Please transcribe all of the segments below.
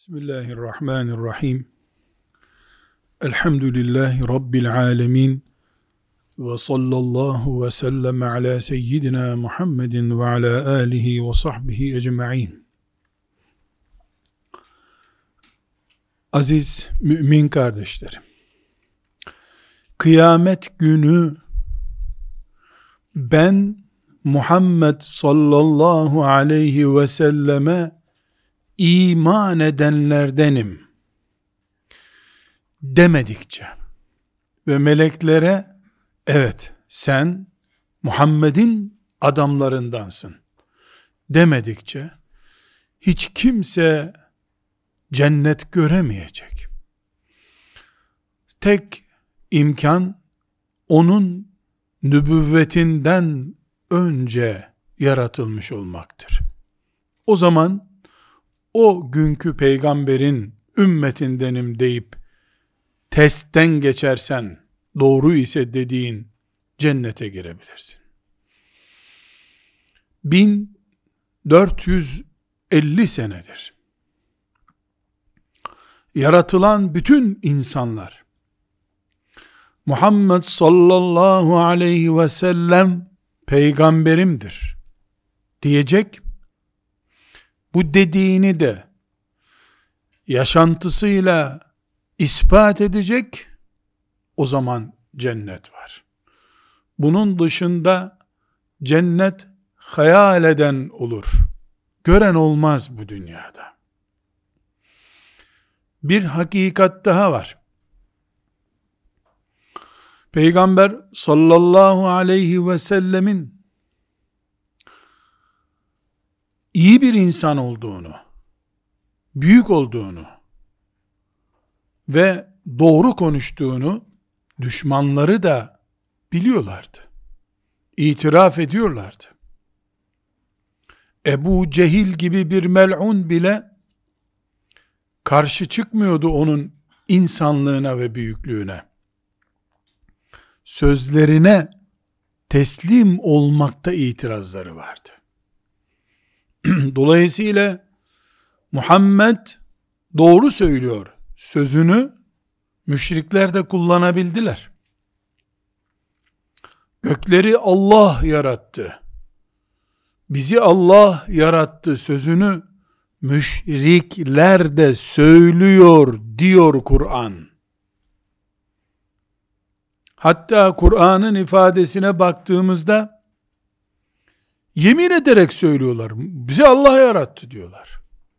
Bismillahirrahmanirrahim. Elhamdülillahi Rabbil alemin. Ve sallallahu ve sellem ala seyyidina Muhammedin ve ala alihi ve sahbihi ecma'in. Aziz mümin kardeşlerim, kıyamet günü ben Muhammed sallallahu aleyhi ve selleme iman edenlerdenim demedikçe ve meleklere evet sen Muhammed'in adamlarındansın demedikçe hiç kimse cennet göremeyecek. Tek imkan onun nübüvvetinden önce yaratılmış olmaktır. O zaman o günkü peygamberin ümmetindenim deyip testten geçersen, doğru ise dediğin cennete girebilirsin. 1450 senedir yaratılan bütün insanlar Muhammed sallallahu aleyhi ve sellem peygamberimdir diyecek. Bu dediğini de yaşantısıyla ispat edecek, o zaman cennet var. Bunun dışında cennet hayal eden olur. Gören olmaz bu dünyada. Bir hakikat daha var. Peygamber sallallahu aleyhi ve sellemin iyi bir insan olduğunu, büyük olduğunu ve doğru konuştuğunu düşmanları da biliyorlardı. İtiraf ediyorlardı. Ebu Cehil gibi bir mel'un bile karşı çıkmıyordu onun insanlığına ve büyüklüğüne. Sözlerine teslim olmakta itirazları vardı. Dolayısıyla Muhammed doğru söylüyor sözünü müşrikler de kullanabildiler. Gökleri Allah yarattı, bizi Allah yarattı sözünü müşrikler de söylüyor diyor Kur'an. Hatta Kur'an'ın ifadesine baktığımızda yemin ederek söylüyorlar. Bizi Allah yarattı diyorlar.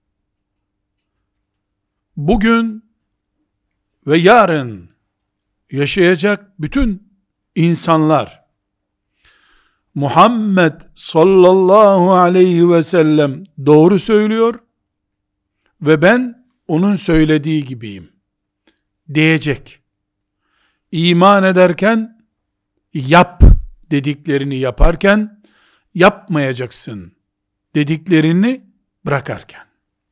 Bugün ve yarın yaşayacak bütün insanlar Muhammed sallallahu aleyhi ve sellem doğru söylüyor ve ben onun söylediği gibiyim diyecek. İman ederken yap dediklerini yaparken, yapmayacaksın dediklerini bırakarken.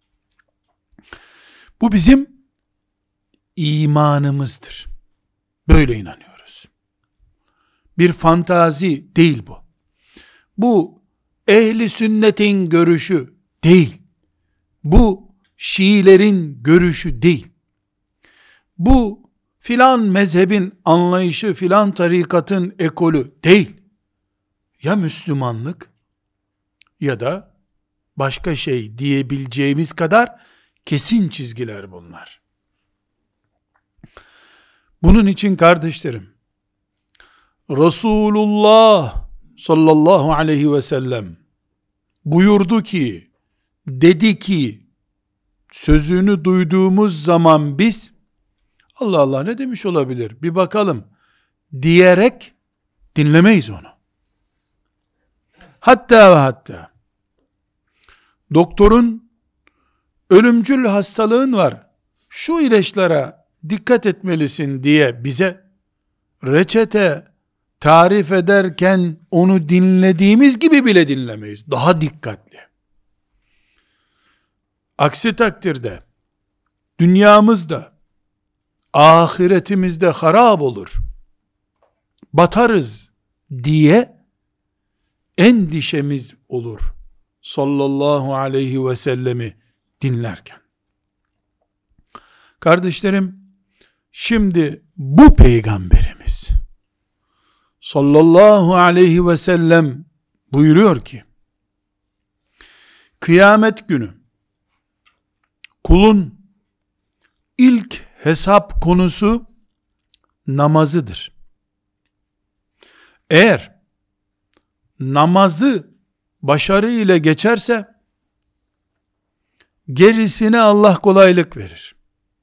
Bu bizim imanımızdır. Böyle inanıyoruz. Bir fantazi değil bu. Bu ehli sünnetin görüşü değil. Bu Şiilerin görüşü değil. Bu filan mezhebin anlayışı, filan tarikatın ekolü değil. Ya Müslümanlık ya da başka şey diyebileceğimiz kadar kesin çizgiler bunlar. Bunun için kardeşlerim, Resulullah sallallahu aleyhi ve sellem buyurdu ki, dedi ki, sözünü duyduğumuz zaman biz, Allah Allah ne demiş olabilir, bir bakalım diyerek dinlemeyiz onu. Hatta ve hatta doktorun ölümcül hastalığın var, şu ilaçlara dikkat etmelisin diye bize reçete tarif ederken onu dinlediğimiz gibi bile dinlemeyiz. Daha dikkatli. Aksi takdirde dünyamızda, ahiretimizde harap olur, batarız diye endişemiz olur sallallahu aleyhi ve sellemi dinlerken. Kardeşlerim, şimdi bu peygamberimiz sallallahu aleyhi ve sellem buyuruyor ki, kıyamet günü kulun ilk hesap konusu namazıdır. Eğer namazı başarı ile geçerse, gerisine Allah kolaylık verir.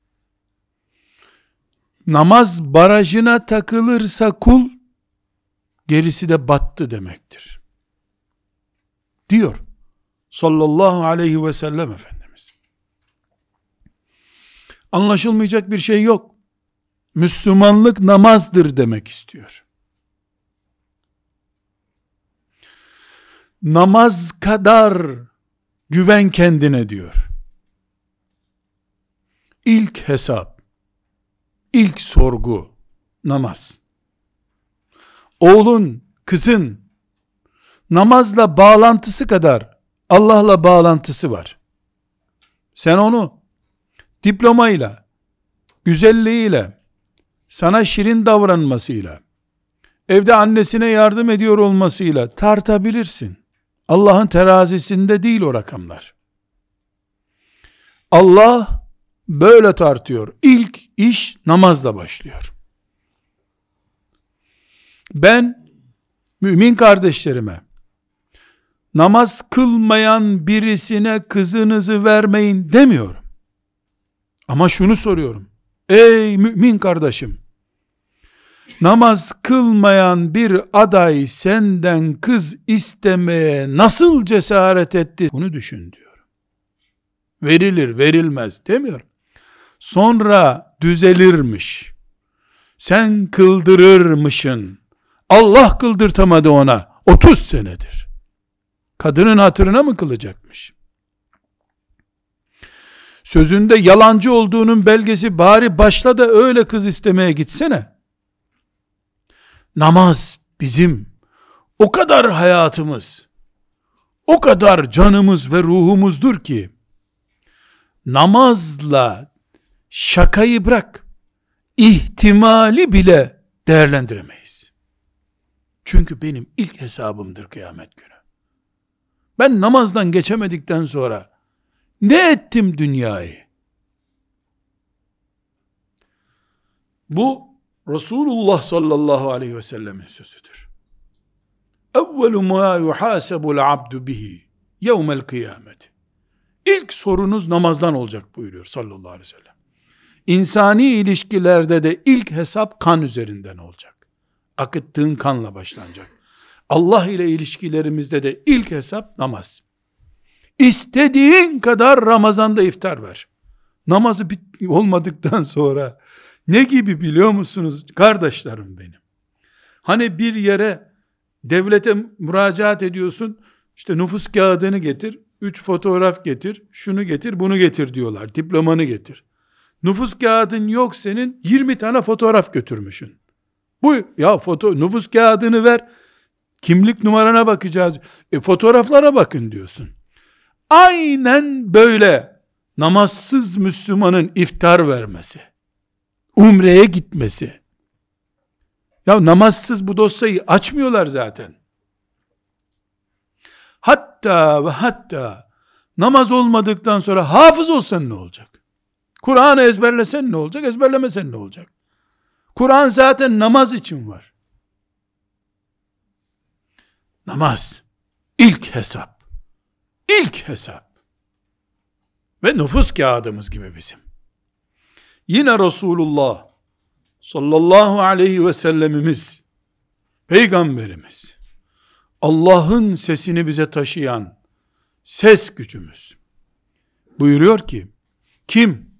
Namaz barajına takılırsa kul, gerisi de battı demektir diyor sallallahu aleyhi ve sellem Efendimiz. Anlaşılmayacak bir şey yok. Müslümanlık namazdır demek istiyor. Namaz kadar güven kendine diyor. İlk hesap, ilk sorgu namaz. Oğlun, kızın namazla bağlantısı kadar Allah'la bağlantısı var. Sen onu diplomayla, güzelliğiyle, sana şirin davranmasıyla, evde annesine yardım ediyor olmasıyla tartabilirsin. Allah'ın terazisinde değil o rakamlar. Allah böyle tartıyor. İlk iş namazla başlıyor. Ben mümin kardeşlerime, namaz kılmayan birisine kızınızı vermeyin demiyorum. Ama şunu soruyorum. Ey mümin kardeşim, namaz kılmayan bir aday senden kız istemeye nasıl cesaret etti? Bunu düşün diyorum. Verilir, verilmez demiyorum. Sonra düzelirmiş. Sen kıldırırmışsın. Allah kıldırtamadı ona. 30 senedir. Kadının hatırına mı kılacakmış? Sözünde yalancı olduğunun belgesi, bari başla da öyle kız istemeye gitsene. Namaz bizim o kadar hayatımız, o kadar canımız ve ruhumuzdur ki, namazla şakayı bırak, ihtimali bile değerlendiremeyiz. Çünkü benim ilk hesabımdır kıyamet günü. Ben namazdan geçemedikten sonra ne ettim dünyayı? Bu Resulullah sallallahu aleyhi ve sellemin sözüdür. Evvelu ma yuhasebul abdu bihi yevmel kıyamet. İlk sorunuz namazdan olacak buyuruyor sallallahu aleyhi ve sellem. İnsani ilişkilerde de ilk hesap kan üzerinden olacak. Akıttığın kanla başlanacak. Allah ile ilişkilerimizde de ilk hesap namaz. İstediğin kadar Ramazan'da iftar ver. Namazı olmadıktan sonra ne gibi biliyor musunuz kardeşlerim benim? Hani bir yere, devlete müracaat ediyorsun, işte nüfus kağıdını getir, 3 fotoğraf getir, şunu getir, bunu getir diyorlar, diplomanı getir. Nüfus kağıdın yok senin, 20 tane fotoğraf götürmüşsün. Bu ya nüfus kağıdını ver, kimlik numarana bakacağız, fotoğraflara bakın diyorsun. Aynen böyle namazsız Müslümanın iftar vermesi, umreye gitmesi. Ya namazsız bu dosyayı açmıyorlar zaten. Hatta ve hatta namaz olmadıktan sonra hafız olsan ne olacak? Kur'an'ı ezberlesen ne olacak? Ezberlemesen ne olacak? Kur'an zaten namaz için var. Namaz ilk hesap. İlk hesap. Ve nüfus kağıdımız gibi bizim. Yine Resulullah sallallahu aleyhi ve sellemimiz, peygamberimiz, Allah'ın sesini bize taşıyan ses gücümüz buyuruyor ki, kim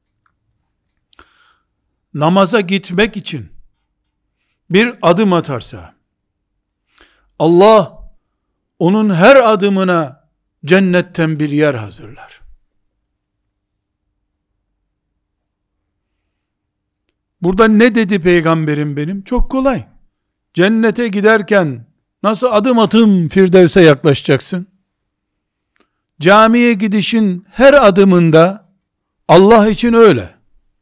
namaza gitmek için bir adım atarsa, Allah onun her adımına cennetten bir yer hazırlar. Burada ne dedi peygamberim benim? Çok kolay. Cennete giderken nasıl adım atım Firdevs'e yaklaşacaksın? Camiye gidişin her adımında Allah için öyle.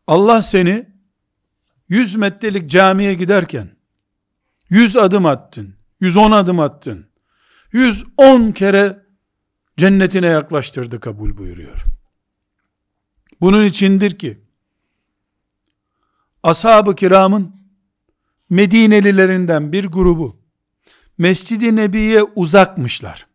Allah seni 100 metrelik camiye giderken 100 adım attın, 110 adım attın, 110 kere cennetine yaklaştırdı, kabul buyuruyor. Bunun içindir ki ashab-ı kiramın Medinelilerinden bir grubu Mescid-i Nebi'ye uzakmışlar.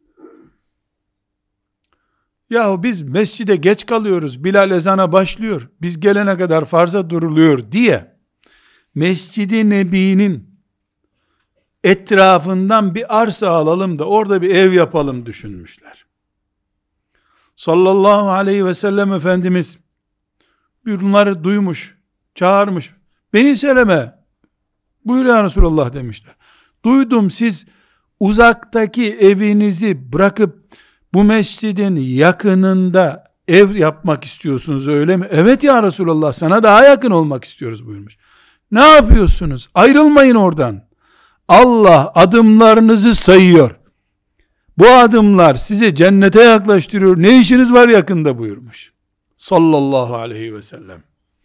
Yahu biz mescide geç kalıyoruz, Bilal ezana başlıyor, biz gelene kadar farza duruluyor diye Mescid-i Nebi'nin etrafından bir arsa alalım da orada bir ev yapalım düşünmüşler. Sallallahu aleyhi ve sellem Efendimiz bunları duymuş, çağırmış. Beni Seleme, buyur ya Resulallah demişler. Duydum siz uzaktaki evinizi bırakıp bu mescidin yakınında ev yapmak istiyorsunuz, öyle mi? Evet ya Resulallah, sana daha yakın olmak istiyoruz buyurmuş. Ne yapıyorsunuz? Ayrılmayın oradan. Allah adımlarınızı sayıyor. Bu adımlar sizi cennete yaklaştırıyor. Ne işiniz var yakında buyurmuş. Sallallahu aleyhi ve sellem.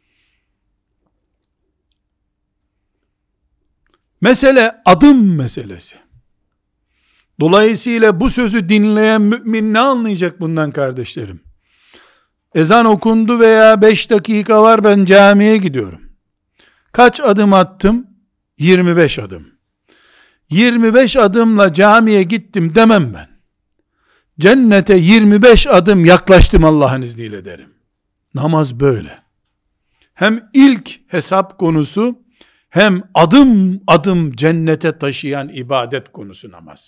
Mesele adım meselesi. Dolayısıyla bu sözü dinleyen mümin ne anlayacak bundan kardeşlerim? Ezan okundu veya 5 dakika var, ben camiye gidiyorum. Kaç adım attım? 25 adım. 25 adımla camiye gittim demem ben. Cennete 25 adım yaklaştım Allah'ın izniyle derim. Namaz böyle. Hem ilk hesap konusu, hem adım adım cennete taşıyan ibadet konusu namaz.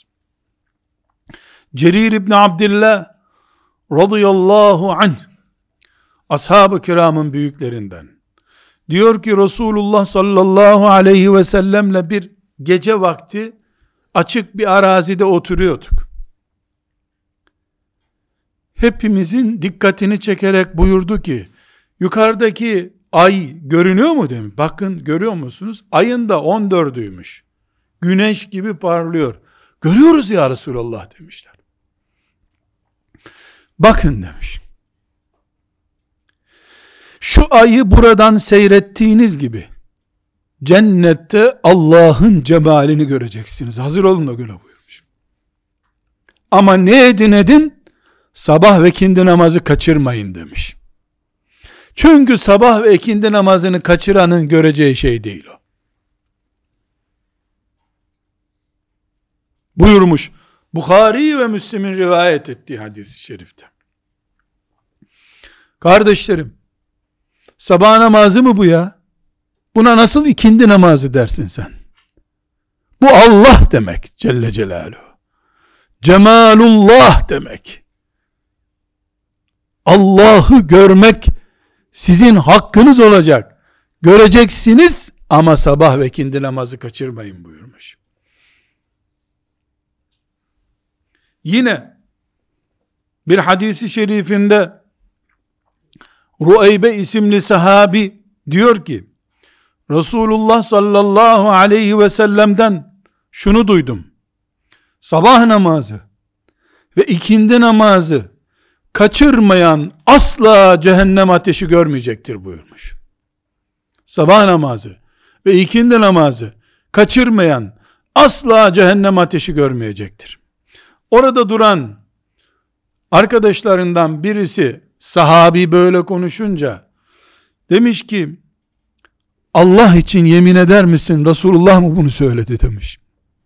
Cerir İbni Abdillah radıyallahu anh, ashab-ı kiramın büyüklerinden, diyor ki Resulullah sallallahu aleyhi ve sellemle bir gece vakti açık bir arazide oturuyorduk. Hepimizin dikkatini çekerek buyurdu ki, yukarıdaki ay görünüyor mu demiş. Bakın, görüyor musunuz? Ayın da 14'üymüş. Güneş gibi parlıyor. Görüyoruz ya Resulallah demişler. Bakın demiş. Şu ayı buradan seyrettiğiniz gibi cennette Allah'ın cemalini göreceksiniz. Hazır olun da göre buyurmuş. Ama ne edin edin, sabah ve ikindi namazı kaçırmayın demiş. Çünkü sabah ve ikindi namazını kaçıranın göreceği şey değil o. Buyurmuş Bukhari ve Müslim'in rivayet ettiği hadis-i şerifte. Kardeşlerim, sabah namazı mı bu ya? Buna nasıl ikindi namazı dersin sen? Bu Allah demek Celle Celaluhu. Cemalullah demek. Allah'ı görmek sizin hakkınız olacak. Göreceksiniz ama sabah ve ikindi namazı kaçırmayın buyurmuş. Yine bir hadisi şerifinde Rueybe isimli sahabi diyor ki, Resulullah sallallahu aleyhi ve sellem'den şunu duydum. Sabah namazı ve ikindi namazı kaçırmayan asla cehennem ateşi görmeyecektir buyurmuş. Sabah namazı ve ikindi namazı kaçırmayan asla cehennem ateşi görmeyecektir. Orada duran arkadaşlarından birisi, sahabi böyle konuşunca demiş ki, Allah için yemin eder misin, Resulullah mı bunu söyledi demiş.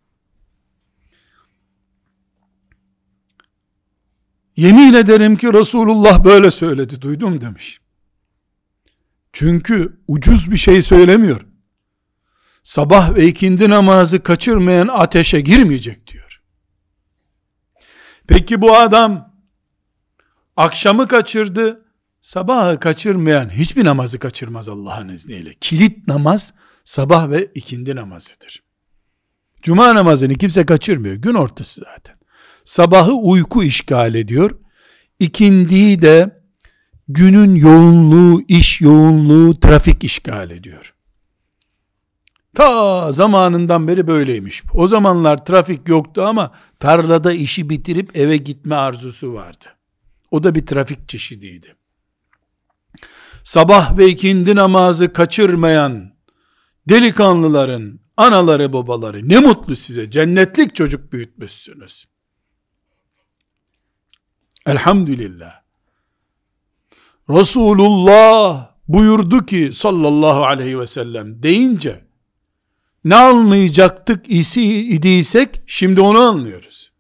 Yemin ederim ki Resulullah böyle söyledi, duydum demiş. Çünkü ucuz bir şey söylemiyor. Sabah ve ikindi namazı kaçırmayan ateşe girmeyecek diyor. Peki bu adam akşamı kaçırdı, sabahı kaçırmayan hiçbir namazı kaçırmaz Allah'ın izniyle. Kilit namaz sabah ve ikindi namazıdır. Cuma namazını kimse kaçırmıyor. Gün ortası zaten. Sabahı uyku işgal ediyor. İkindiyi de günün yoğunluğu, iş yoğunluğu, trafik işgal ediyor. Ta zamanından beri böyleymiş. O zamanlar trafik yoktu ama tarlada işi bitirip eve gitme arzusu vardı. O da bir trafik çeşidiydi. sabah ve ikindi namazı kaçırmayan delikanlıların anaları babaları, ne mutlu size, cennetlik çocuk büyütmüşsünüz. Elhamdülillah. Resulullah buyurdu ki sallallahu aleyhi ve sellem deyince ne anlayacaktık idiysek şimdi onu anlıyoruz.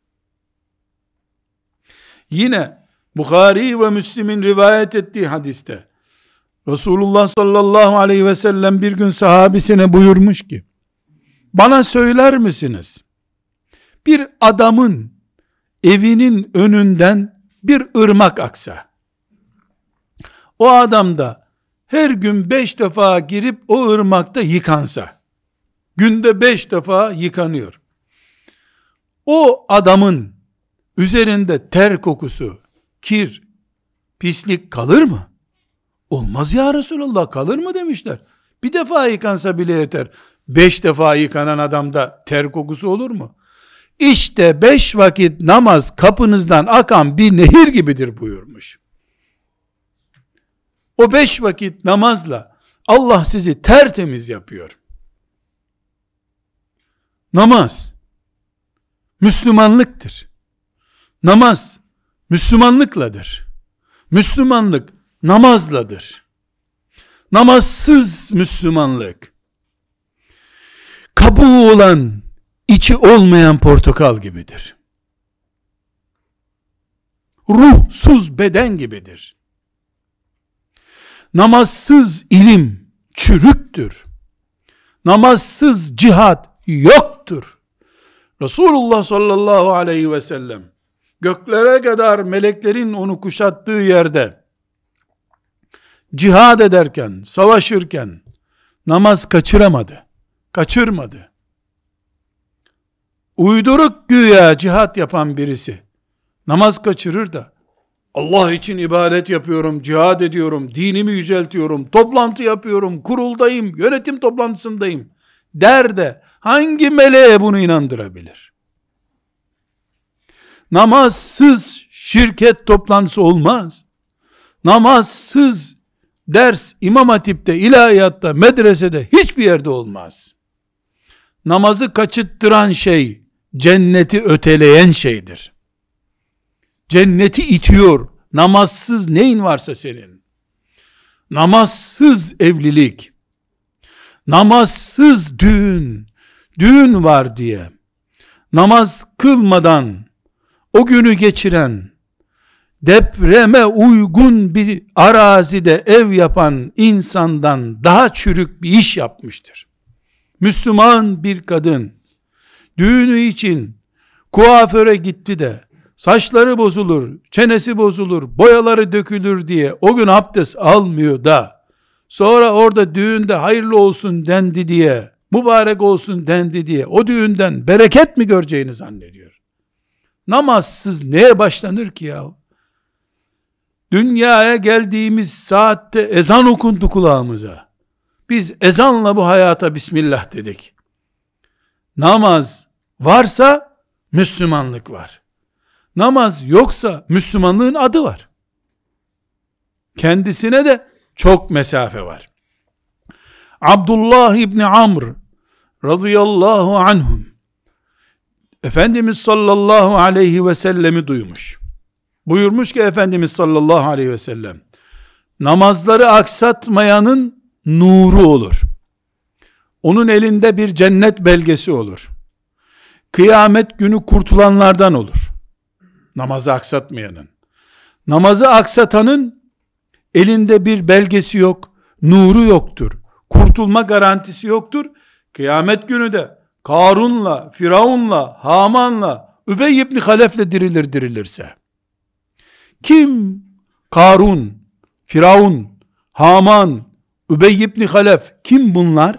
Yine Bukhari ve Müslim'in rivayet ettiği hadiste Resulullah sallallahu aleyhi ve sellem bir gün sahabisine buyurmuş ki, bana söyler misiniz? Bir adamın evinin önünden bir ırmak aksa, o adam da her gün 5 defa girip o ırmakta yıkansa, günde 5 defa yıkanıyor. O adamın üzerinde ter kokusu, kir, pislik kalır mı? Olmaz ya Resulallah, kalır mı demişler. Bir defa yıkansa bile yeter. 5 defa yıkanan adamda ter kokusu olur mu? İşte 5 vakit namaz kapınızdan akan bir nehir gibidir buyurmuş. O 5 vakit namazla Allah sizi tertemiz yapıyor. Namaz Müslümanlıktır. Namaz Müslümanlıkladır. Müslümanlık namazladır. Namazsız Müslümanlık, kabuğu olan, içi olmayan portakal gibidir. Ruhsuz beden gibidir. Namazsız ilim çürüktür. Namazsız cihat yoktur. Resulullah sallallahu aleyhi ve sellem göklere kadar meleklerin onu kuşattığı yerde cihad ederken, savaşırken namaz kaçıramadı. Kaçırmadı. Uyduruk güya cihat yapan birisi namaz kaçırır da Allah için ibadet yapıyorum, cihad ediyorum, dinimi yüceltiyorum, toplantı yapıyorum, kuruldayım, yönetim toplantısındayım der de hangi meleğe bunu inandırabilir? Namazsız şirket toplantısı olmaz. Namazsız ders İmam Hatip'te, ilahiyatta, medresede hiçbir yerde olmaz. Namazı kaçırttıran şey cenneti öteleyen şeydir. Cenneti itiyor. Namazsız neyin varsa senin. Namazsız evlilik, namazsız düğün var diye namaz kılmadan o günü geçiren, depreme uygun bir arazide ev yapan insandan daha çürük bir iş yapmıştır. Müslüman bir kadın düğünü için kuaföre gitti de saçları bozulur, çenesi bozulur, boyaları dökülür diye o gün abdest almıyor da sonra orada düğünde hayırlı olsun dendi diye, mübarek olsun dendi diye o düğünden bereket mi göreceğini zannediyor. Namazsız neye başlanır ki ya? Dünyaya geldiğimiz saatte ezan okundu kulağımıza. Biz ezanla bu hayata Bismillah dedik. Namaz varsa Müslümanlık var. Namaz yoksa Müslümanlığın adı var. Kendisine de çok mesafe var. Abdullah İbni Amr radıyallahu anhum Efendimiz sallallahu aleyhi ve sellemi duymuş. Buyurmuş ki Efendimiz sallallahu aleyhi ve sellem, namazları aksatmayanın nuru olur. Onun elinde bir cennet belgesi olur. Kıyamet günü kurtulanlardan olur. Namazı aksatmayanın. Namazı aksatanın elinde bir belgesi yok, nuru yoktur. Kurtulma garantisi yoktur. Kıyamet günü de Karun'la, Firavun'la, Haman'la, Übey ibn Halef'le dirilirse. Kim? Karun, Firavun, Haman, Übey ibn Halef. Kim bunlar?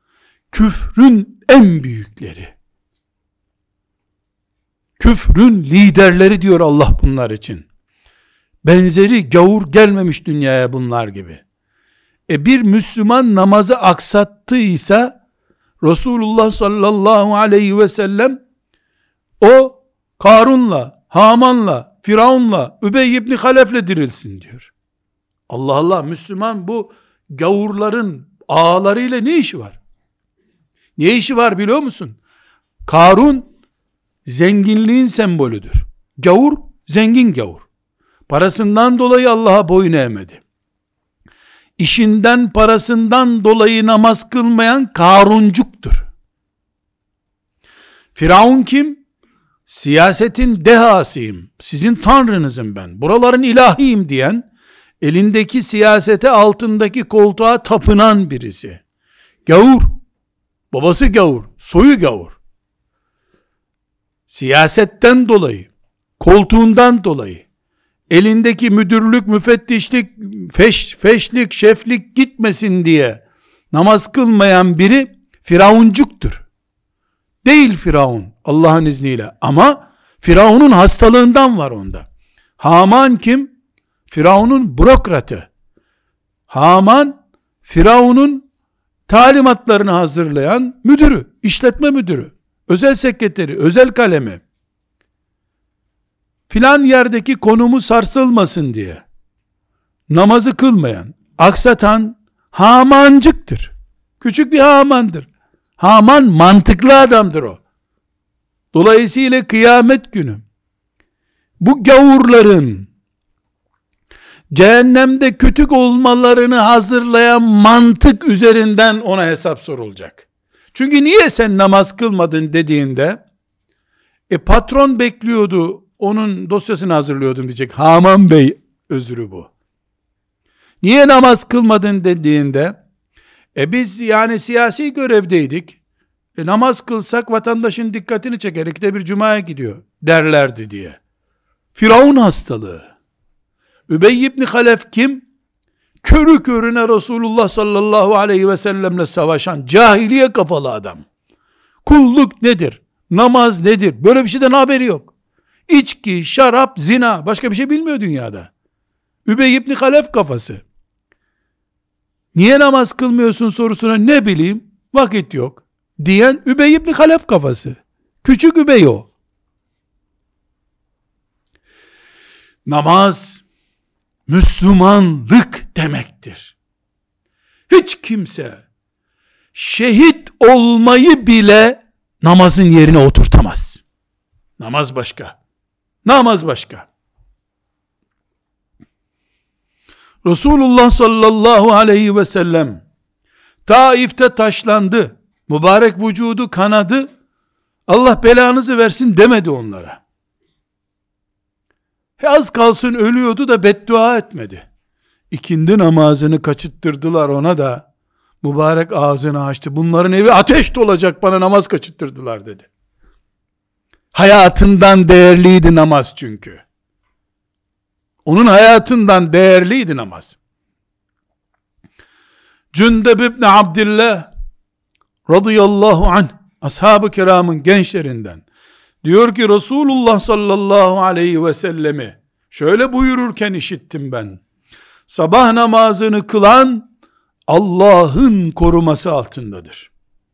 Küfrün en büyükleri. Küfrün liderleri diyor Allah bunlar için. Benzeri gavur gelmemiş dünyaya bunlar gibi. Bir Müslüman namazı aksattıysa Resulullah sallallahu aleyhi ve sellem o Karun'la, Haman'la, Firavun'la, Übey ibn Halef'le dirilsin diyor. Allah Allah, Müslüman bu gavurların ağalarıyla ne işi var? Ne işi var biliyor musun? Karun zenginliğin sembolüdür. Gavur, zengin gavur. Parasından dolayı Allah'a boyun eğmedi. İşinden, parasından dolayı namaz kılmayan Karuncuktur. Firavun kim? Siyasetin dehasıyım, sizin tanrınızım ben, buraların ilahiyim diyen, elindeki siyasete, altındaki koltuğa tapınan birisi. Gavur, babası gavur, soyu gavur. Siyasetten dolayı, koltuğundan dolayı, elindeki müdürlük, müfettişlik, feşlik, şeflik gitmesin diye namaz kılmayan biri Firavuncuktur. Değil Firavun Allah'ın izniyle, ama Firavun'un hastalığından var onda. Haman kim? Firavun'un bürokratı. Haman Firavun'un talimatlarını hazırlayan müdürü, işletme müdürü, özel sekreteri, özel kalemi. Filan yerdeki konumu sarsılmasın diye namazı kılmayan, aksatan Hamancıktır. Küçük bir Haman'dır. Haman mantıklı adamdır o. Dolayısıyla kıyamet günü bu gavurların cehennemde kütük olmalarını hazırlayan mantık üzerinden ona hesap sorulacak. Çünkü niye sen namaz kılmadın dediğinde, patron bekliyordu, onun dosyasını hazırlıyordum diyecek. Haman Bey özrü bu. Niye namaz kılmadın dediğinde, biz yani siyasi görevdeydik, namaz kılsak vatandaşın dikkatini çeker, ikide bir cumaya gidiyor derlerdi diye. Firavun hastalığı. Übey ibn Halef kim? Körü körüne Resulullah sallallahu aleyhi ve sellemle savaşan cahiliye kafalı adam. Kulluk nedir? Namaz nedir? Böyle bir şeyden haberi yok. İçki, şarap, zina, başka bir şey bilmiyor dünyada. Übey ibn Halef kafası. Niye namaz kılmıyorsun sorusuna ne bileyim, vakit yok diyen Übey ibn Halef kafası. Küçük Übey o. Namaz Müslümanlık demektir. Hiç kimse şehit olmayı bile namazın yerine oturtamaz. Namaz başka. Namaz başka. Resulullah sallallahu aleyhi ve sellem Taif'te taşlandı. Mübarek vücudu kanadı. Allah belanızı versin demedi onlara. Az kalsın ölüyordu da beddua etmedi. İkindi namazını kaçıttırdılar ona da, mübarek ağzını açtı. Bunların evi ateş dolacak, bana namaz kaçıttırdılar dedi. Hayatından değerliydi namaz çünkü. Onun hayatından değerliydi namaz. Cündeb ibn Abdillah radıyallahu anh, ashab-ı kiramın gençlerinden, diyor ki Resulullah sallallahu aleyhi ve sellemi şöyle buyururken işittim ben. Sabah namazını kılan Allah'ın koruması altındadır.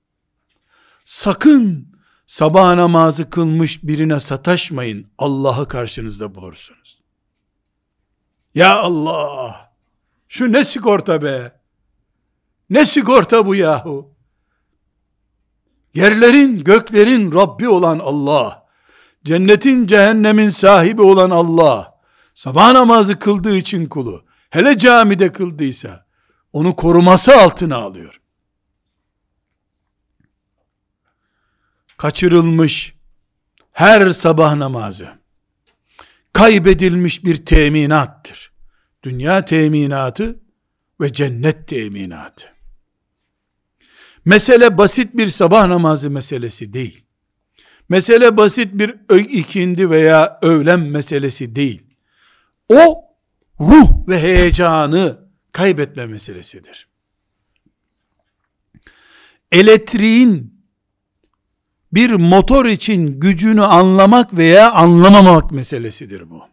Sakın sabah namazı kılmış birine sataşmayın, Allah'ı karşınızda bulursunuz. Ya Allah! Şu ne sigorta be! Ne sigorta bu yahu! Yerlerin, göklerin Rabbi olan Allah, cennetin, cehennemin sahibi olan Allah, sabah namazı kıldığı için kulu, hele camide kıldıysa, onu koruması altına alıyor. Kaçırılmış her sabah namazı, kaybedilmiş bir teminattır. Dünya teminatı ve cennet teminatı. Mesele basit bir sabah namazı meselesi değil. Mesele basit bir ikindi veya öğlen meselesi değil. O ruh ve heyecanı kaybetme meselesidir. Elektriğin bir motor için gücünü anlamak veya anlamamak meselesidir bu.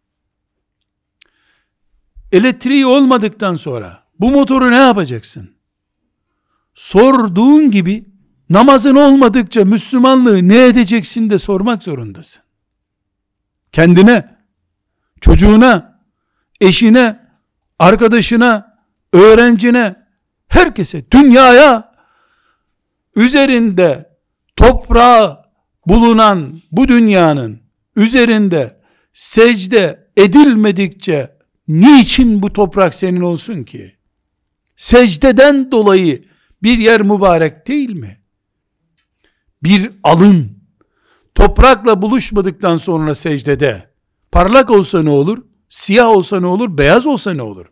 Elektriği olmadıktan sonra bu motoru ne yapacaksın? Sorduğun gibi namazın olmadıkça Müslümanlığı ne edeceksin de sormak zorundasın. Kendine, çocuğuna, eşine, arkadaşına, öğrencine, herkese, dünyaya, üzerinde toprağı bulunan bu dünyanın üzerinde secde edilmedikçe niçin bu toprak senin olsun ki? Secdeden dolayı bir yer mübarek değil mi? Bir alın toprakla buluşmadıktan sonra secdede parlak olsa ne olur? Siyah olsa ne olur? Beyaz olsa ne olur?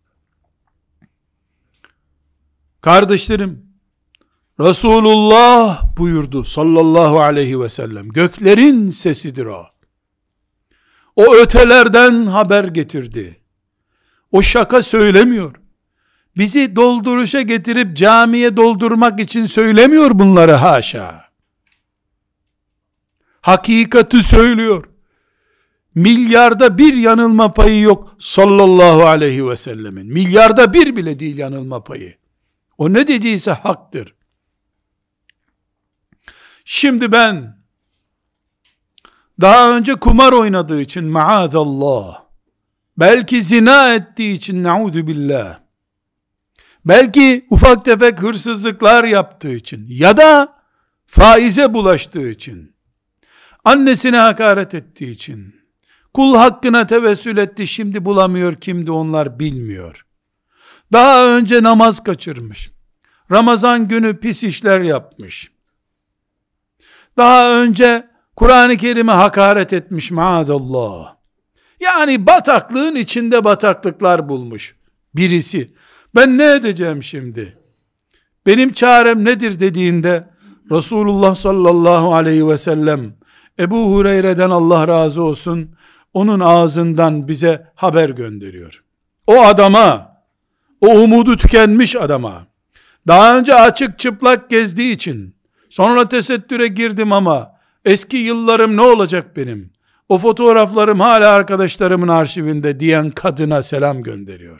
Kardeşlerim, Resulullah buyurdu sallallahu aleyhi ve sellem. Göklerin sesidir o. O ötelerden haber getirdi. O şaka söylemiyor. Bizi dolduruşa getirip camiye doldurmak için söylemiyor bunları, haşa. Hakikati söylüyor. Milyarda bir yanılma payı yok sallallahu aleyhi ve sellemin. Milyarda bir bile değil yanılma payı. O ne dediyse haktır. Şimdi ben daha önce kumar oynadığı için maazallah, belki zina ettiği için nauzu billah, belki ufak tefek hırsızlıklar yaptığı için ya da faize bulaştığı için, annesine hakaret ettiği için, kul hakkına tevessül etti, şimdi bulamıyor, kimdi onlar bilmiyor. Daha önce namaz kaçırmış, Ramazan günü pis işler yapmış, daha önce Kur'an-ı Kerim'e hakaret etmiş maazallah. Yani bataklığın içinde bataklıklar bulmuş birisi. Ben ne edeceğim şimdi? Benim çarem nedir dediğinde Resulullah sallallahu aleyhi ve sellem Ebu Hureyre'den Allah razı olsun, onun ağzından bize haber gönderiyor. O adama, o umudu tükenmiş adama, daha önce açık çıplak gezdiği için, sonra tesettüre girdim ama eski yıllarım ne olacak benim? O fotoğraflarım hala arkadaşlarımın arşivinde diyen kadına selam gönderiyor.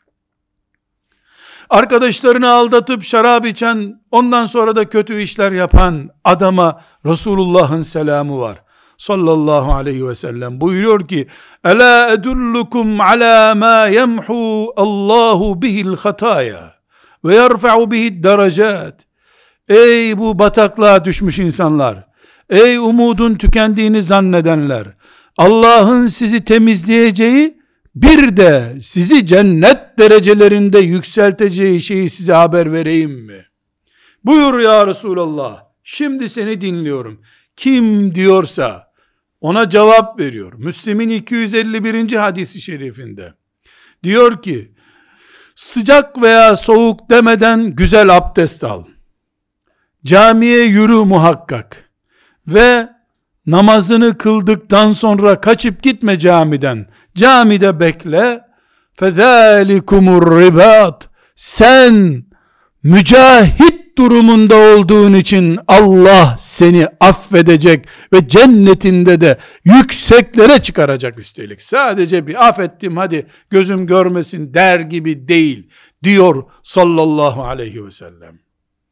Arkadaşlarını aldatıp şarap içen, ondan sonra da kötü işler yapan adama Resulullah'ın selamı var. Sallallahu aleyhi ve sellem buyuruyor ki: "Ela edullukum ala ma yemhu Allahu bihil hataya ve yerfa'u bihid derecat." Ey bu bataklığa düşmüş insanlar, ey umudun tükendiğini zannedenler, Allah'ın sizi temizleyeceği, bir de sizi cennet derecelerinde yükselteceği şeyi size haber vereyim mi? Buyur ya Resulallah, şimdi seni dinliyorum. Kim diyorsa ona cevap veriyor. Müslim'in 251. hadisi şerifinde diyor ki, sıcak veya soğuk demeden güzel abdest al, camiye yürü muhakkak ve namazını kıldıktan sonra kaçıp gitme camiden, camide bekle. فَذَٰلِكُمُ ribat. Sen mücahit durumunda olduğun için Allah seni affedecek ve cennetinde de yükseklere çıkaracak üstelik. Sadece bir affettim hadi gözüm görmesin der gibi değil diyor sallallahu aleyhi ve sellem.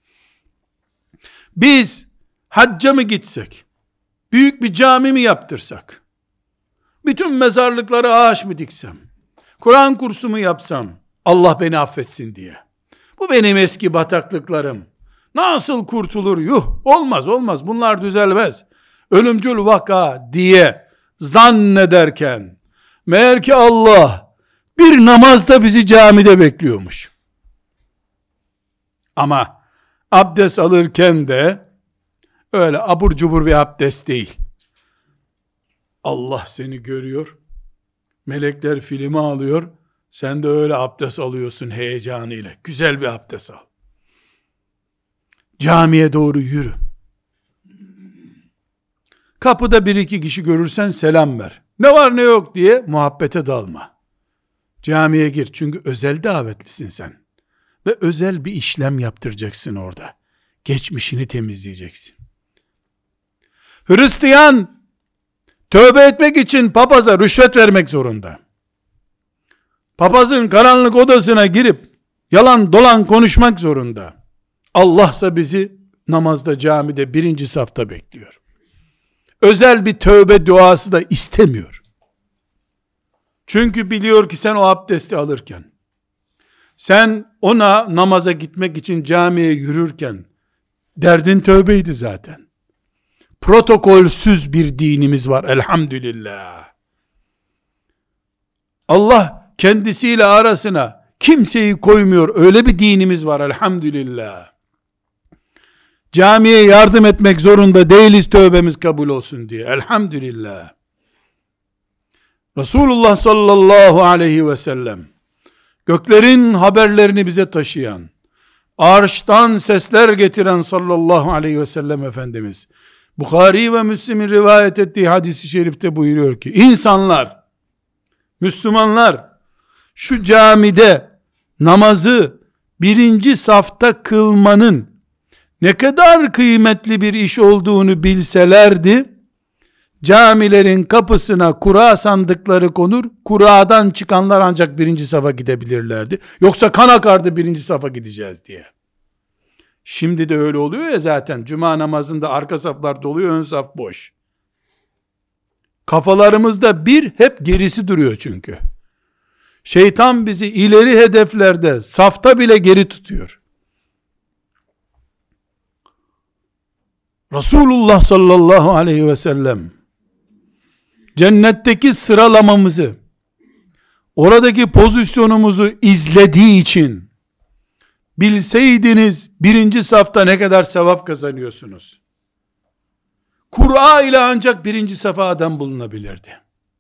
Biz hacca mı gitsek, büyük bir cami mi yaptırsak, bütün mezarlıkları ağaç mı diksem, Kur'an kursu mu yapsam, Allah beni affetsin diye. Bu benim eski bataklıklarım. Nasıl kurtulur? Yuh, olmaz bunlar düzelmez. Ölümcül vaka diye zannederken, meğer ki Allah bir namazda bizi camide bekliyormuş. Ama abdest alırken de öyle abur cubur bir abdest değil. Allah seni görüyor. Melekler filmi alıyor. Sen de öyle abdest alıyorsun heyecanıyla. Güzel bir abdest al. Camiye doğru yürü. Kapıda bir iki kişi görürsen selam ver. Ne var ne yok diye muhabbete dalma. Camiye gir, çünkü özel davetlisin sen. Ve özel bir işlem yaptıracaksın orada. Geçmişini temizleyeceksin. Hristiyan tövbe etmek için papaza rüşvet vermek zorunda. Papazın karanlık odasına girip yalan dolan konuşmak zorunda. Allah'sa bizi namazda, camide, birinci safta bekliyor. Özel bir tövbe duası da istemiyor. Çünkü biliyor ki sen o abdesti alırken, sen ona namaza gitmek için camiye yürürken, derdin tövbeydi zaten. Protokolsüz bir dinimiz var elhamdülillah. Allah kendisiyle arasına kimseyi koymuyor. Öyle bir dinimiz var elhamdülillah. Camiye yardım etmek zorunda değiliz tövbemiz kabul olsun diye. Elhamdülillah. Resulullah sallallahu aleyhi ve sellem, göklerin haberlerini bize taşıyan, arştan sesler getiren sallallahu aleyhi ve sellem Efendimiz, Bukhari ve Müslim'in rivayet ettiği hadis-i şerifte buyuruyor ki, insanlar, Müslümanlar, şu camide namazı birinci safta kılmanın ne kadar kıymetli bir iş olduğunu bilselerdi, camilerin kapısına kura sandıkları konur, kuradan çıkanlar ancak birinci safa gidebilirlerdi. Yoksa kan akardı birinci safa gideceğiz diye. Şimdi de öyle oluyor ya zaten. Cuma namazında arka saflar doluyor, ön saf boş. Kafalarımızda bir, hep gerisi duruyor çünkü. Şeytan bizi ileri hedeflerde, safta bile geri tutuyor. Resulullah sallallahu aleyhi ve sellem, cennetteki sıralamamızı, oradaki pozisyonumuzu izlediği için, bilseydiniz birinci safta ne kadar sevap kazanıyorsunuz. Kur'a ile ancak birinci safa adam bulunabilirdi.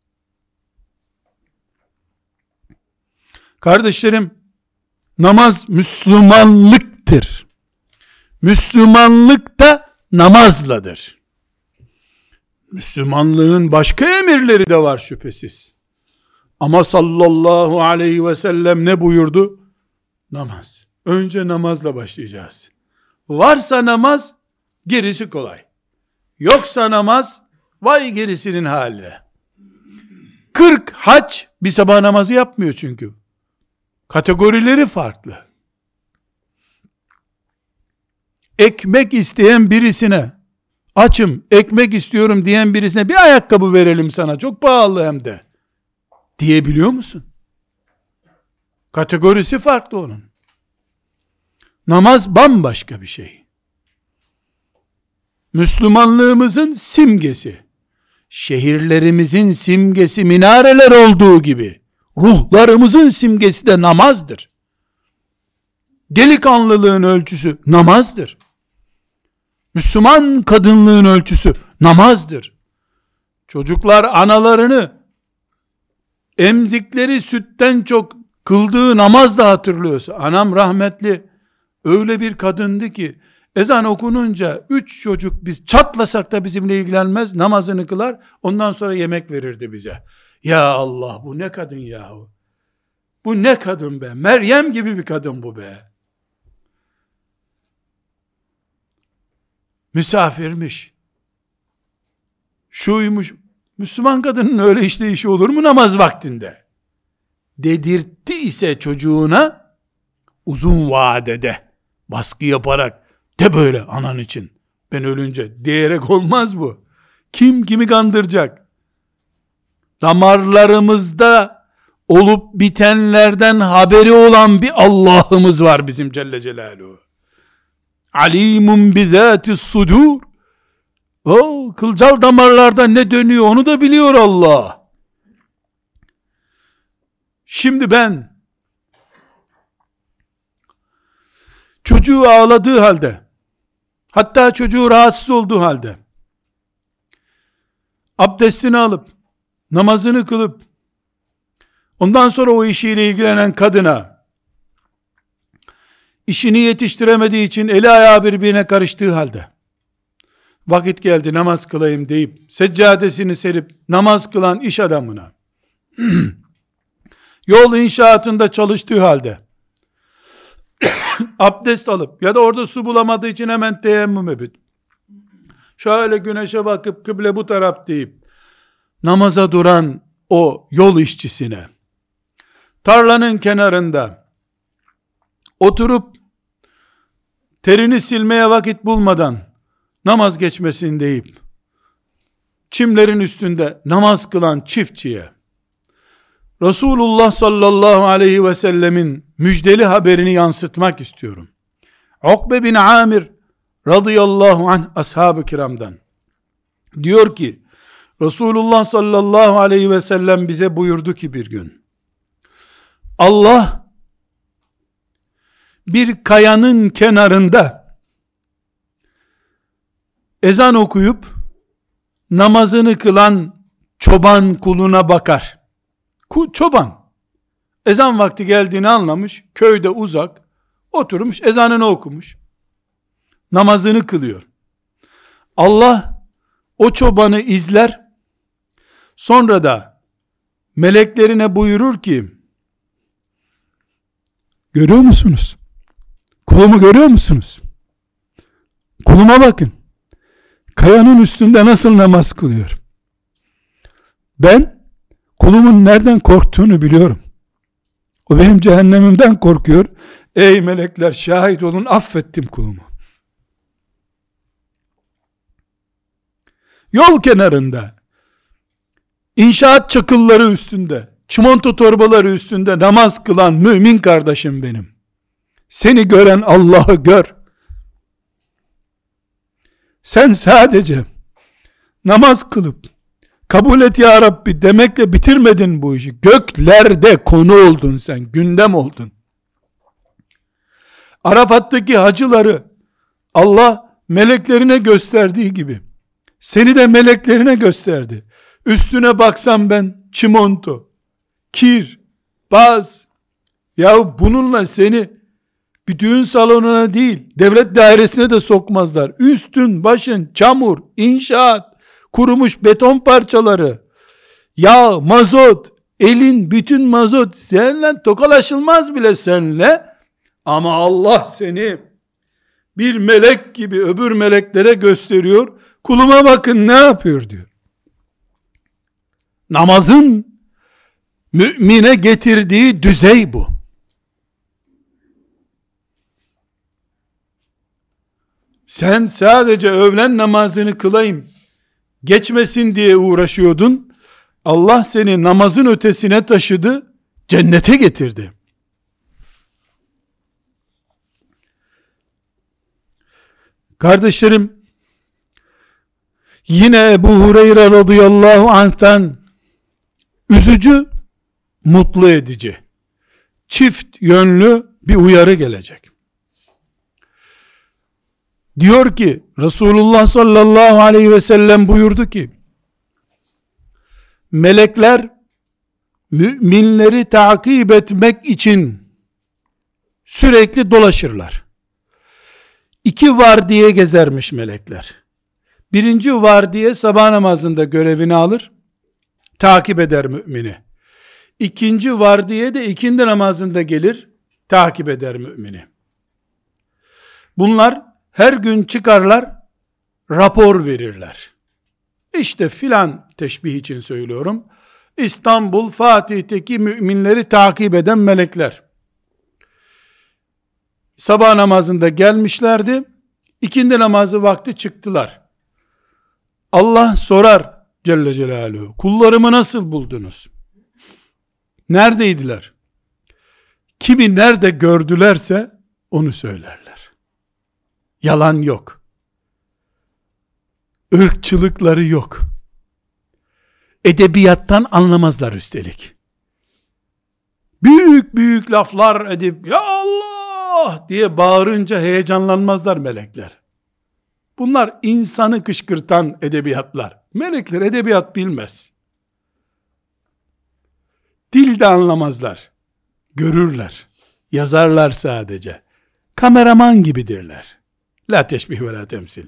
Kardeşlerim, namaz Müslümanlıktır. Müslümanlık da namazladır. Müslümanlığın başka emirleri de var şüphesiz. Ama sallallahu aleyhi ve sellem ne buyurdu? Namaz. Önce namazla başlayacağız. Varsa namaz, gerisi kolay. Yoksa namaz, vay gerisinin haline. 40 hac bir sabah namazı yapmıyor çünkü. Kategorileri farklı. Ekmek isteyen birisine, açım, ekmek istiyorum diyen birisine bir ayakkabı verelim sana, çok pahalı hem de, diyebiliyor musun? Kategorisi farklı onun. Namaz bambaşka bir şey. Müslümanlığımızın simgesi, şehirlerimizin simgesi minareler olduğu gibi, ruhlarımızın simgesi de namazdır. Delikanlılığın ölçüsü namazdır. Müslüman kadınlığın ölçüsü namazdır. Çocuklar analarını emzikleri sütten çok kıldığı namazla hatırlıyorsa, anam rahmetli öyle bir kadındı ki, ezan okununca 3 çocuk biz çatlasak da bizimle ilgilenmez, namazını kılar, ondan sonra yemek verirdi bize. Ya Allah, bu ne kadın yahu. Bu ne kadın be. Meryem gibi bir kadın bu be. Misafirmiş. Şuymuş. Müslüman kadının öyle işleyişi olur mu namaz vaktinde? Dedirtti ise çocuğuna, uzun vadede baskı yaparak, de böyle anan için, ben ölünce diyerek olmaz bu. Kim kimi kandıracak? Damarlarımızda olup bitenlerden haberi olan bir Allah'ımız var bizim Celle Celaluhu. Alimun bizâtis sudur. O kılcal damarlarda ne dönüyor onu da biliyor Allah. Şimdi ben çocuğu ağladığı halde, hatta çocuğu rahatsız olduğu halde, abdestini alıp, namazını kılıp, ondan sonra o işiyle ilgilenen kadına, işini yetiştiremediği için eli ayağı birbirine karıştığı halde, vakit geldi namaz kılayım deyip, seccadesini serip, namaz kılan iş adamına, yol inşaatında çalıştığı halde, abdest alıp, ya da orada su bulamadığı için hemen teyemmüm edip, şöyle güneşe bakıp, kıble bu taraf deyip, namaza duran o yol işçisine, tarlanın kenarında, oturup, terini silmeye vakit bulmadan, namaz geçmesin deyip, çimlerin üstünde namaz kılan çiftçiye, Resulullah sallallahu aleyhi ve sellemin müjdeli haberini yansıtmak istiyorum. Ukbe bin Amir radıyallahu anh ashab-ı kiramdan diyor ki, Resulullah sallallahu aleyhi ve sellem bize buyurdu ki bir gün, Allah bir kayanın kenarında ezan okuyup namazını kılan çoban kuluna bakar. Çoban ezan vakti geldiğini anlamış, köyde uzak oturmuş, ezanını okumuş, namazını kılıyor. Allah o çobanı izler, sonra da meleklerine buyurur ki, görüyor musunuz? Kulumu görüyor musunuz? Kuluma bakın. Kayanın üstünde nasıl namaz kılıyor? Ben kulumun nereden korktuğunu biliyorum. O benim cehennemimden korkuyor. Ey melekler, şahit olun, affettim kulumu. Yol kenarında, inşaat çakılları üstünde, çimento torbaları üstünde namaz kılan mümin kardeşim benim. Seni gören Allah'ı gör. Sen sadece namaz kılıp kabul et ya Rabbi demekle bitirmedin bu işi. Göklerde konu oldun sen, gündem oldun. Arafat'taki hacıları Allah meleklerine gösterdiği gibi seni de meleklerine gösterdi. Üstüne baksam ben çimento, kir, baz. Ya bununla seni bir düğün salonuna değil, devlet dairesine de sokmazlar. Üstün başın çamur, inşaat, kurumuş beton parçaları, yağ, mazot, elin bütün mazot, seninle tokalaşılmaz bile seninle. Ama Allah seni bir melek gibi öbür meleklere gösteriyor. Kuluma bakın ne yapıyor diyor. Namazın mümine getirdiği düzey bu. Sen sadece öğlen namazını kılayım, geçmesin diye uğraşıyordun. Allah seni namazın ötesine taşıdı, cennete getirdi. Kardeşlerim, yine Ebu Hureyre radıyallahu anh'tan üzücü, mutlu edici, çift yönlü bir uyarı gelecek. Diyor ki, Resulullah sallallahu aleyhi ve sellem buyurdu ki, melekler müminleri takip etmek için sürekli dolaşırlar. 2 vardiya gezermiş melekler. Birinci vardiya sabah namazında görevini alır, takip eder mümini. İkinci vardiya da ikindi namazında gelir, takip eder mümini. Bunlar her gün çıkarlar, rapor verirler. İşte filan, teşbih için söylüyorum, İstanbul Fatih'teki müminleri takip eden melekler. Sabah namazında gelmişlerdi, ikindi namazı vakti çıktılar. Allah sorar Celle Celaluhu, kullarımı nasıl buldunuz? Neredeydiler? Kimi nerede gördülerse onu söylerler. Yalan yok. Irkçılıkları yok. Edebiyattan anlamazlar üstelik. Büyük büyük laflar edip ya Allah diye bağırınca heyecanlanmazlar melekler. Bunlar insanı kışkırtan edebiyatlar. Melekler edebiyat bilmez. Dil de anlamazlar. Görürler. Yazarlar sadece. Kameraman gibidirler. La teşbih ve la temsil.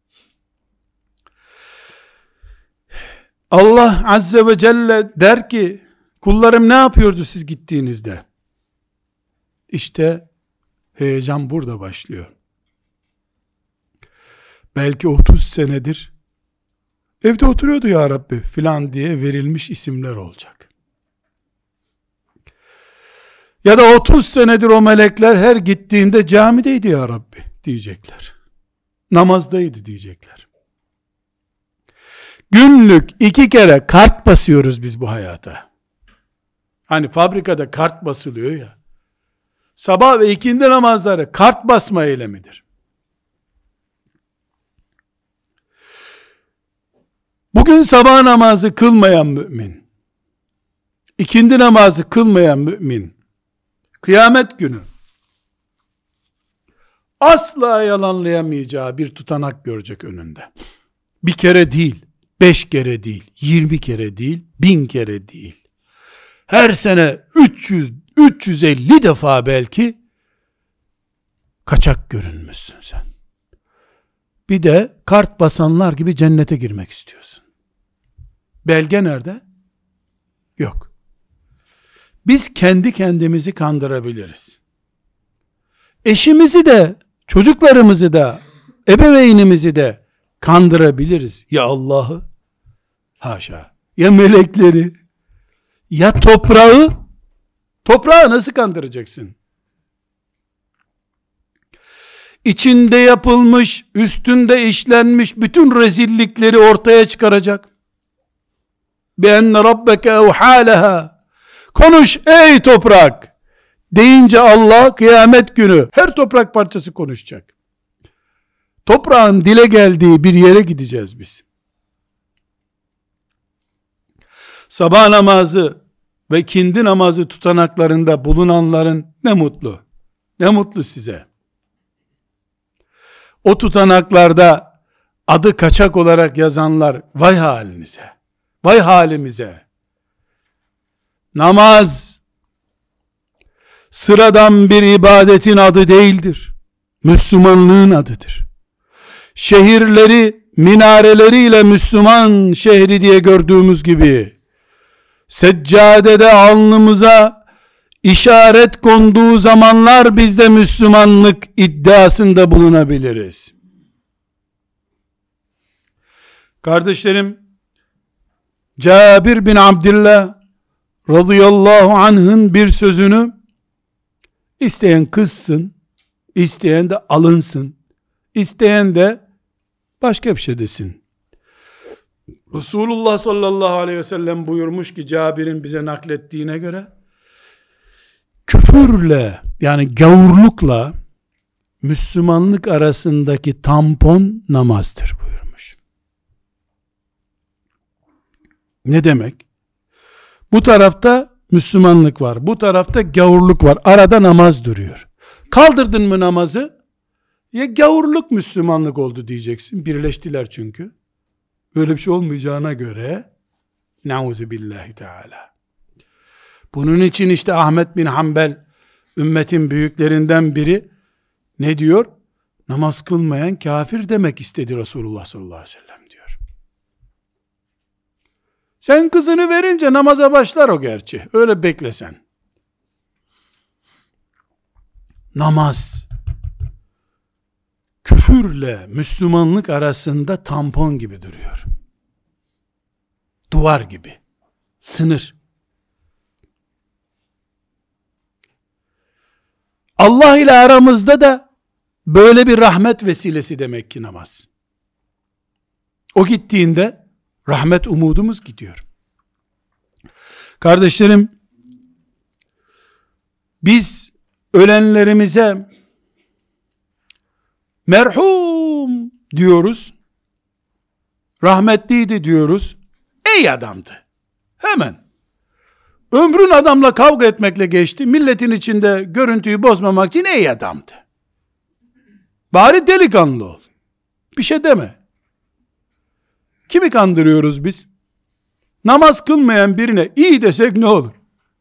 Allah Azze ve Celle der ki, kullarım ne yapıyordu siz gittiğinizde? İşte heyecan burada başlıyor. Belki 30 senedir evde oturuyordu ya Rabbi filan diye verilmiş isimler olacak. Ya da 30 senedir o melekler her gittiğinde camideydi ya Rabbi diyecekler. Namazdaydı diyecekler. Günlük 2 kere kart basıyoruz biz bu hayata. Hani fabrikada kart basılıyor ya. Sabah ve ikindi namazları kart basma eylemidir. Bugün sabah namazı kılmayan mümin, ikindi namazı kılmayan mümin, kıyamet günü asla yalanlayamayacağı bir tutanak görecek önünde. Bir kere değil, 5 kere değil, 20 kere değil, 1000 kere değil. Her sene 350 defa belki kaçak görünmüşsün sen. Bir de kart basanlar gibi cennete girmek istiyorsun. Belge nerede? Yok. Biz kendi kendimizi kandırabiliriz. Eşimizi de, çocuklarımızı da, ebeveynimizi de kandırabiliriz. Ya Allah'ı, haşa, ya melekleri, ya toprağı nasıl kandıracaksın? İçinde yapılmış, üstünde işlenmiş bütün rezillikleri ortaya çıkaracak. بِأَنَّ رَبَّكَ اَوْحَالَهَا Konuş ey toprak deyince Allah kıyamet günü her toprak parçası konuşacak. Toprağın dile geldiği bir yere gideceğiz biz. Sabah namazı ve ikindi namazı tutanaklarında bulunanların ne mutlu. Ne mutlu size. O tutanaklarda adı kaçak olarak yazanlar vay halinize. Vay halimize. Namaz sıradan bir ibadetin adı değildir. Müslümanlığın adıdır. Şehirleri minareleriyle Müslüman şehri diye gördüğümüz gibi seccadede alnımıza işaret konduğu zamanlar biz de Müslümanlık iddiasında bulunabiliriz. Kardeşlerim, Cabir bin Abdullah radıyallahu anh'ın bir sözünü isteyen kızsın, isteyen de alınsın, isteyen de başka bir şey desin. Resulullah sallallahu aleyhi ve sellem buyurmuş ki Cabir'in bize naklettiğine göre küfürle yani gavurlukla Müslümanlık arasındaki tampon namazdır buyurmuş. Ne demek? Bu tarafta Müslümanlık var, bu tarafta gavurluk var, arada namaz duruyor. Kaldırdın mı namazı, ya gavurluk Müslümanlık oldu diyeceksin, birleştiler çünkü. Öyle bir şey olmayacağına göre nauzu billahi teala. Bunun için işte Ahmet bin Hanbel ümmetin büyüklerinden biri ne diyor? Namaz kılmayan kafir demek istedi Resulullah sallallahu aleyhi ve sellem diyor. Sen kızını verince namaza başlar o gerçi. Öyle beklesen. Namaz küfürle Müslümanlık arasında tampon gibi duruyor. Duvar gibi. Sınır. Allah ile aramızda da böyle bir rahmet vesilesi demek ki namaz. O gittiğinde rahmet umudumuz gidiyor. Kardeşlerim, biz ölenlerimize merhum diyoruz, rahmetliydi diyoruz, ey adamdı. Hemen. Ömrün adamla kavga etmekle geçti, milletin içinde görüntüyü bozmamak için ey adamdı. Bari delikanlı ol. Bir şey deme. Kimi kandırıyoruz biz? Namaz kılmayan birine iyi desek ne olur?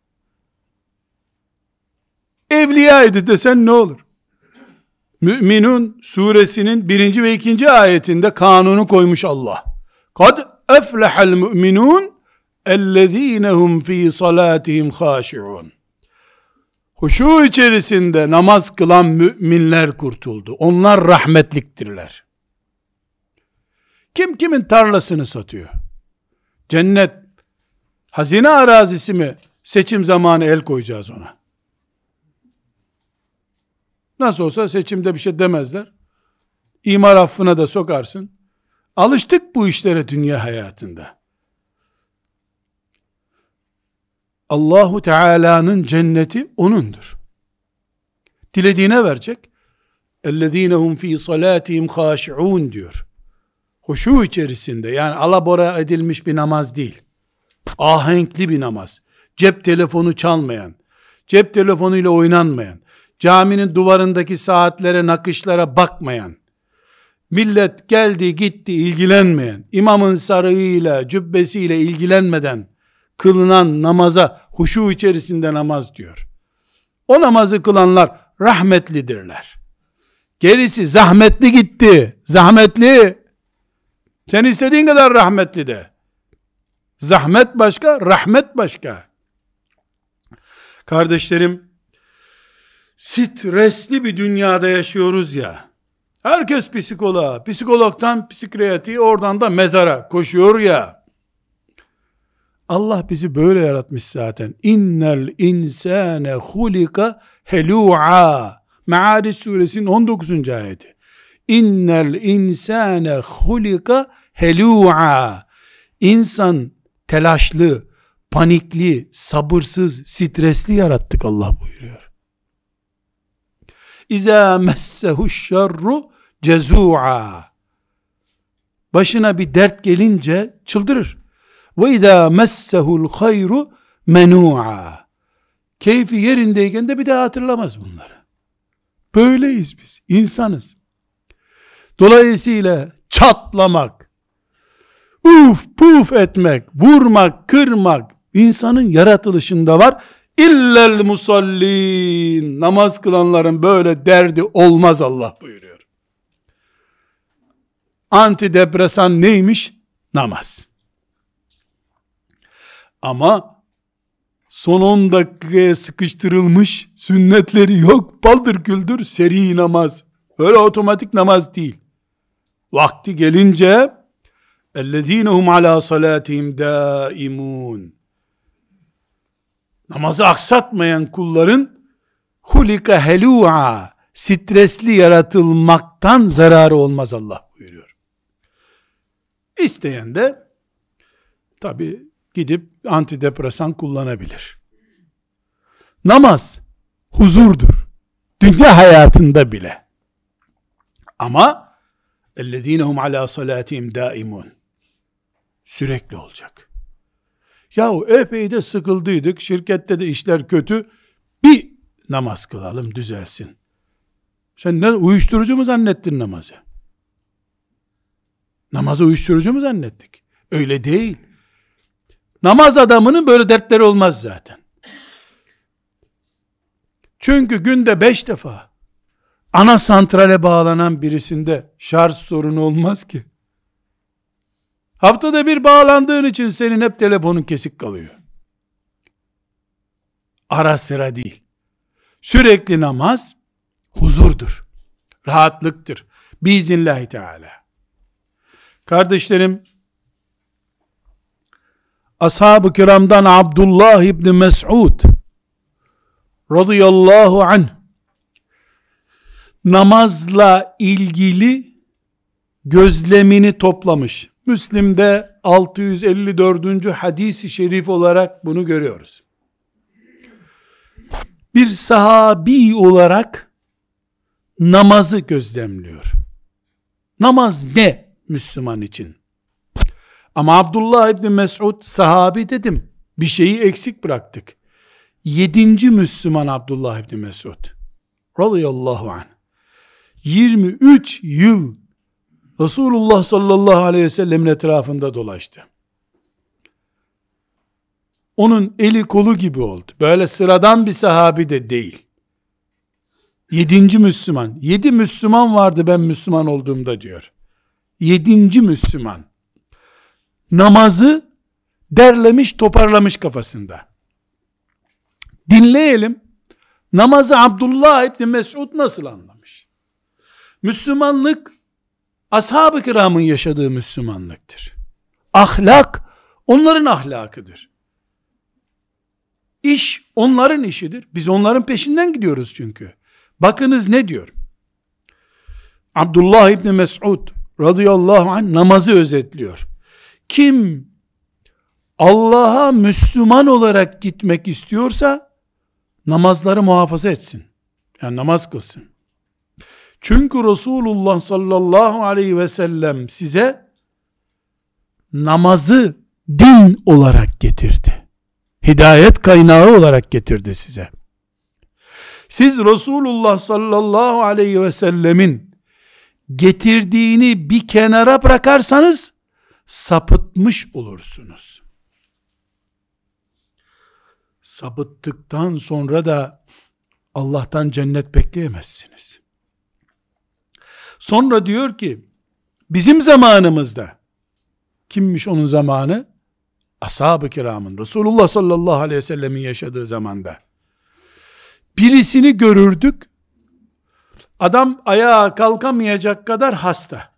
Evliyaydı desen ne olur? Mü'minun suresinin 1. ve 2. ayetinde kanunu koymuş Allah. Kad eflehal mü'minun ellezînehum fî salâtihim khâşi'un. Huşu içerisinde namaz kılan müminler kurtuldu. Onlar rahmetliktirler. Kim kimin tarlasını satıyor? Cennet hazine arazisi mi? Seçim zamanı el koyacağız ona. Nasıl olsa seçimde bir şey demezler. İmar affına da sokarsın. Alıştık bu işlere dünya hayatında. Allahu Teala'nın cenneti onundur. Dilediğine verecek. اَلَّذ۪ينَ هُمْ ف۪ي صَلَاتِهِمْ خَاشِعُونَ diyor. Huşu içerisinde, yani alabora edilmiş bir namaz değil. Ahenkli bir namaz. Cep telefonu çalmayan, cep telefonuyla oynanmayan, caminin duvarındaki saatlere, nakışlara bakmayan, millet geldi gitti ilgilenmeyen, imamın sarığıyla, cübbesiyle ilgilenmeden kılınan namaza huşu içerisinde namaz diyor. O namazı kılanlar rahmetlidirler. Gerisi zahmetli gitti. Zahmetli. Sen istediğin kadar rahmetli de. Zahmet başka, rahmet başka. Kardeşlerim, stresli bir dünyada yaşıyoruz ya. Herkes psikoloğa, psikologdan psikiyatriye, oradan da mezara koşuyor ya. Allah bizi böyle yaratmış zaten. İnnel insane hulika helu'a. Me'ariç suresinin 19. ayeti. İnnel insane hulika helu'a. İnsan telaşlı, panikli, sabırsız, stresli yarattık Allah buyuruyor. İzâ messehu'ş-şerru cezu'a. Başına bir dert gelince çıldırır. Ve izâ messehu'l hayru menû'a. Keyfi yerindeyken de bir daha hatırlamaz bunları. Böyleyiz biz, insanız. Dolayısıyla çatlamak, uf puf etmek, vurmak, kırmak insanın yaratılışında var. İllel musallin, namaz kılanların böyle derdi olmaz Allah buyuruyor. Antidepresan neymiş? Namaz. Ama son 10 dakikaya sıkıştırılmış, sünnetleri yok, paldır küldür seri namaz. Öyle otomatik namaz değil. Vakti gelince اَلَّذ۪ينَ هُمْ عَلَى صَلَاتِهِمْ دَائِمُونَ. Namazı aksatmayan kulların hulika helû'a, stresli yaratılmaktan zararı olmaz Allah buyuruyor. İsteyen de tabi gidip antidepresan kullanabilir. Namaz huzurdur. Dünya hayatında bile. Ama اَلَّذ۪ينَ هُمْ عَلَى صَلَاتِهِمْ دَائِمُونَ. Sürekli olacak. Yahu epey de sıkıldıydık, şirkette de işler kötü, bir namaz kılalım düzelsin. Sen ne uyuşturucu mu zannettin namazı? Namazı uyuşturucu mu zannettik? Öyle değil. Namaz adamının böyle dertleri olmaz zaten. Çünkü günde 5 defa ana santrale bağlanan birisinde şarj sorunu olmaz ki. Haftada bir bağlandığın için senin hep telefonun kesik kalıyor. Ara sıra değil. Sürekli namaz huzurdur. Rahatlıktır. Biiznillahü Teala. Kardeşlerim, Ashab-ı kiramdan Abdullah İbni Mes'ud radıyallahu anh namazla ilgili gözlemini toplamış. Müslim'de 654. hadis-i şerif olarak bunu görüyoruz. Bir sahabi olarak namazı gözlemliyor. Namaz ne Müslüman için? Ama Abdullah İbni Mes'ud sahabi dedim. Bir şeyi eksik bıraktık. 7. Müslüman Abdullah İbni Mes'ud radıyallahu anh 23 yıl Resulullah sallallahu aleyhi ve sellemin etrafında dolaştı. Onun eli kolu gibi oldu. Böyle sıradan bir sahabi de değil. 7. Müslüman. 7 Müslüman vardı ben Müslüman olduğumda diyor. 7. Müslüman. Namazı derlemiş toparlamış kafasında. Dinleyelim. Namazı Abdullah İbni Mes'ud nasıl anlamış? Müslümanlık ashab-ı kiramın yaşadığı Müslümanlıktır. Ahlak onların ahlakıdır. İş onların işidir. Biz onların peşinden gidiyoruz çünkü. Bakınız ne diyor? Abdullah İbni Mes'ud radıyallahu anh namazı özetliyor. Kim Allah'a Müslüman olarak gitmek istiyorsa namazları muhafaza etsin. Yani namaz kılsın. Çünkü Resulullah sallallahu aleyhi ve sellem size namazı din olarak getirdi. Hidayet kaynağı olarak getirdi size. Siz Resulullah sallallahu aleyhi ve sellemin getirdiğini bir kenara bırakarsanız sapıtmış olursunuz. Sapıttıktan sonra da Allah'tan cennet bekleyemezsiniz. Sonra diyor ki, bizim zamanımızda, kimmiş onun zamanı? Ashab-ı kiramın, Resulullah sallallahu aleyhi ve sellemin yaşadığı zamanda. Birisini görürdük, adam ayağa kalkamayacak kadar hasta.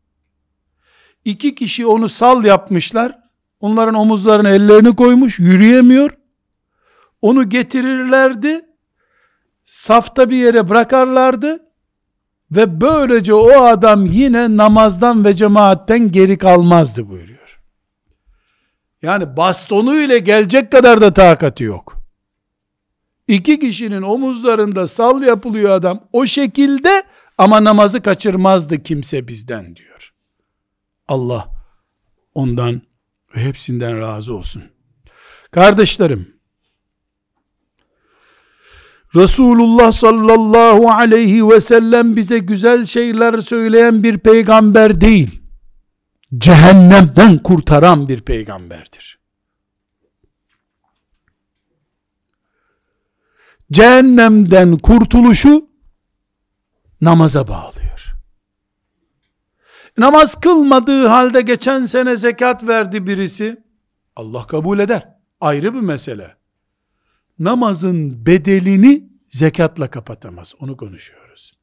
2 kişi onu sal yapmışlar, onların omuzlarına ellerini koymuş, yürüyemiyor. Onu getirirlerdi, safta bir yere bırakarlardı ve böylece o adam yine namazdan ve cemaatten geri kalmazdı buyuruyor. Yani bastonuyla gelecek kadar da takati yok. 2 kişinin omuzlarında sal yapılıyor adam o şekilde, ama namazı kaçırmazdı kimse bizden diyor. Allah ondan ve hepsinden razı olsun. Kardeşlerim, Resulullah sallallahu aleyhi ve sellem bize güzel şeyler söyleyen bir peygamber değil, cehennemden kurtaran bir peygamberdir. Cehennemden kurtuluşu namaza bağlıyor. Namaz kılmadığı halde geçen sene zekat verdi birisi, Allah kabul eder. Ayrı bir mesele. Namazın bedelini zekatla kapatamaz. Onu konuşuyoruz.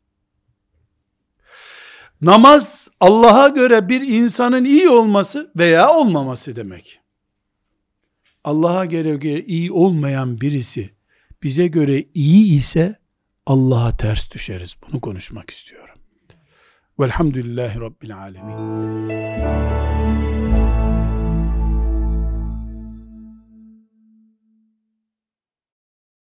Namaz Allah'a göre bir insanın iyi olması veya olmaması demek. Allah'a göre iyi olmayan birisi bize göre iyi ise Allah'a ters düşeriz. Bunu konuşmak istiyorum. Velhamdülillahi Rabbil alemin.